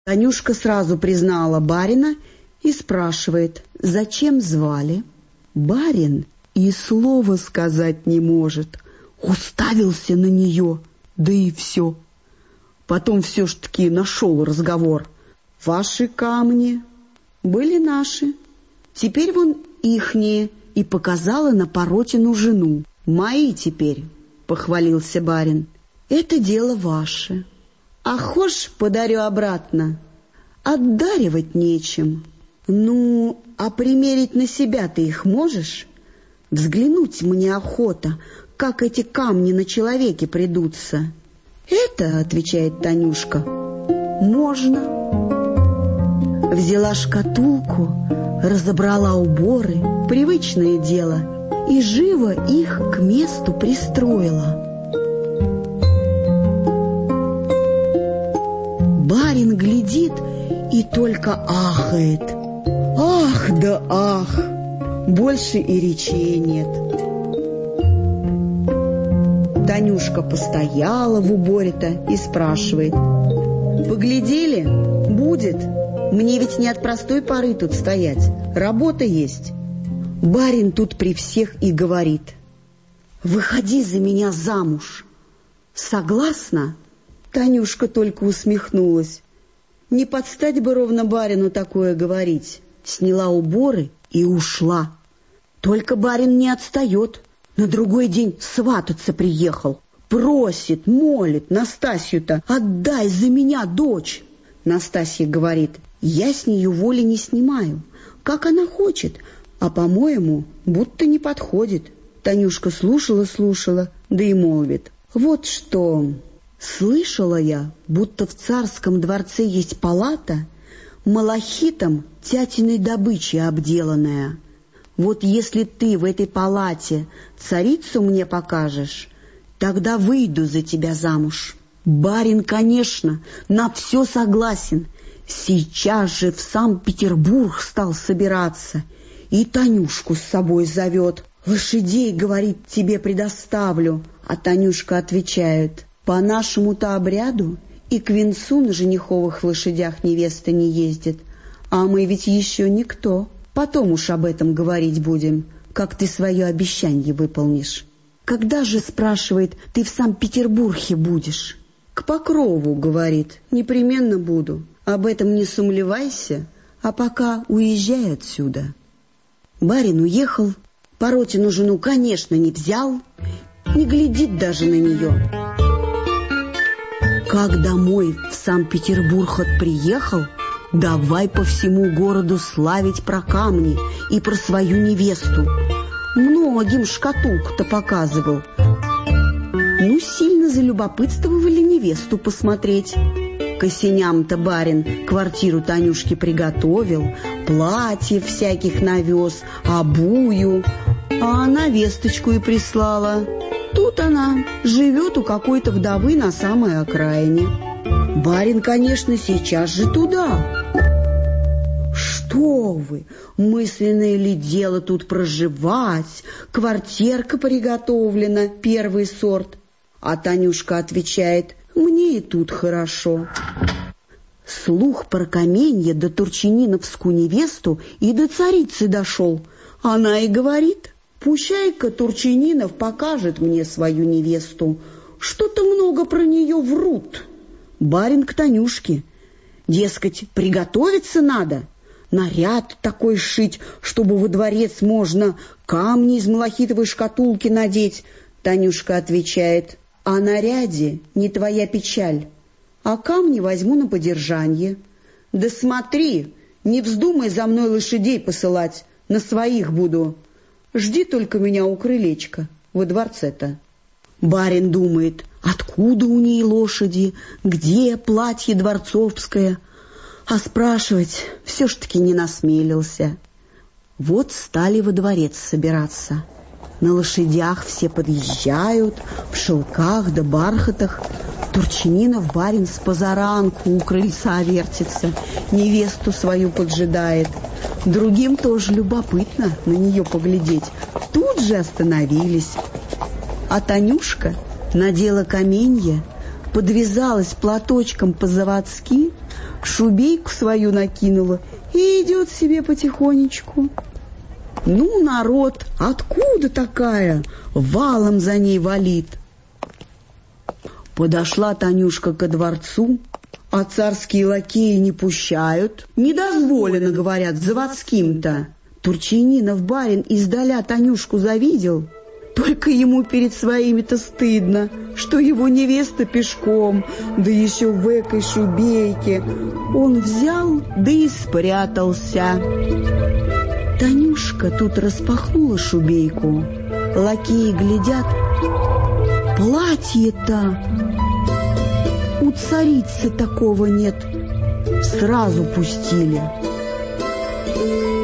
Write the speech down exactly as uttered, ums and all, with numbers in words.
Танюшка сразу признала барина и спрашивает, зачем звали. Барин и слова сказать не может, уставился на нее, да и все. Потом все ж таки нашел разговор. Ваши камни были наши, теперь вон ихние, и показала на Паротину жену. Мои теперь, похвалился барин, это дело ваше. А хошь, подарю обратно. Отдаривать нечем. Ну, а примерить на себя ты их можешь? Взглянуть мне охота, как эти камни на человеке придутся. Это, отвечает Танюшка, можно. Взяла шкатулку, разобрала уборы, привычное дело, и живо их к месту пристроила. Барин глядит и только ахает. Ах да ах! Больше и речей нет. Танюшка постояла в уборе-то и спрашивает. Поглядели? Будет? Мне ведь не от простой поры тут стоять. Работа есть. Барин тут при всех и говорит. Выходи за меня замуж. Согласна? Танюшка только усмехнулась. Не подстать бы ровно барину такое говорить. Сняла уборы и ушла. Только барин не отстает. На другой день свататься приехал. Просит, молит Настасью-то, отдай за меня дочь. Настасья говорит, я с нее воли не снимаю. Как она хочет, а, по-моему, будто не подходит. Танюшка слушала-слушала, да и молвит. Вот что... Слышала я, будто в царском дворце есть палата, малахитом тятиной добычи обделанная. Вот если ты в этой палате царицу мне покажешь, тогда выйду за тебя замуж. Барин, конечно, на все согласен. Сейчас же в Санкт-Петербург стал собираться и Танюшку с собой зовет. Лошадей, говорит, тебе предоставлю. А Танюшка отвечает, по нашему-то обряду и к венцу на жениховых лошадях невеста не ездит. А мы ведь еще никто. Потом уж об этом говорить будем, как ты свое обещание выполнишь. Когда же, спрашивает, ты в Санкт-Петербурге будешь? К Покрову, говорит, непременно буду. Об этом не сумлевайся, а пока уезжай отсюда. Барин уехал, Паротину жену, конечно, не взял, не глядит даже на нее. Как домой в Санкт-Петербург от приехал, давай по всему городу славить про камни и про свою невесту. Многим шкатулку-то показывал. Ну, сильно залюбопытствовали невесту посмотреть. К осеням-то барин квартиру Танюшке приготовил, платьев всяких навез, обую, а она весточку и прислала. Тут она живет у какой-то вдовы на самой окраине. Барин, конечно, сейчас же туда. Что вы, мысленное ли дело тут проживать? Квартирка приготовлена, первый сорт. А Танюшка отвечает, мне и тут хорошо. Слух про каменье до Турчининовскую невесту и до царицы дошел. Она и говорит, пущай-ка Турчининов покажет мне свою невесту. Что-то много про нее врут. Барин к Танюшке. Дескать, приготовиться надо. Наряд такой сшить, чтобы во дворец можно камни из малахитовой шкатулки надеть. Танюшка отвечает, о наряде не твоя печаль, а камни возьму на подержанье. Да смотри, не вздумай за мной лошадей посылать, на своих буду. Жди только меня у крылечка, во дворце-то. Барин думает, откуда у ней лошади, где платье дворцовское, а спрашивать все ж таки не насмелился. Вот стали во дворец собираться. На лошадях все подъезжают, в шелках да бархатах. Турчининов барин с позаранку у крыльца вертится, невесту свою поджидает. Другим тоже любопытно на нее поглядеть. Тут же остановились. А Танюшка надела каменье, подвязалась платочком по-заводски, шубейку свою накинула и идет себе потихонечку. Ну, народ, откуда такая? Валом за ней валит. Подошла Танюшка ко дворцу, а царские лакеи не пущают. Не дозволено, говорят, заводским-то. Турчининов барин издаля Танюшку завидел. Только ему перед своими-то стыдно, что его невеста пешком, да еще в экой шубейке. Он взял, да и спрятался. Танюшка тут распахнула шубейку. Лакеи глядят. Платье-то у царицы такого нет. Сразу пустили.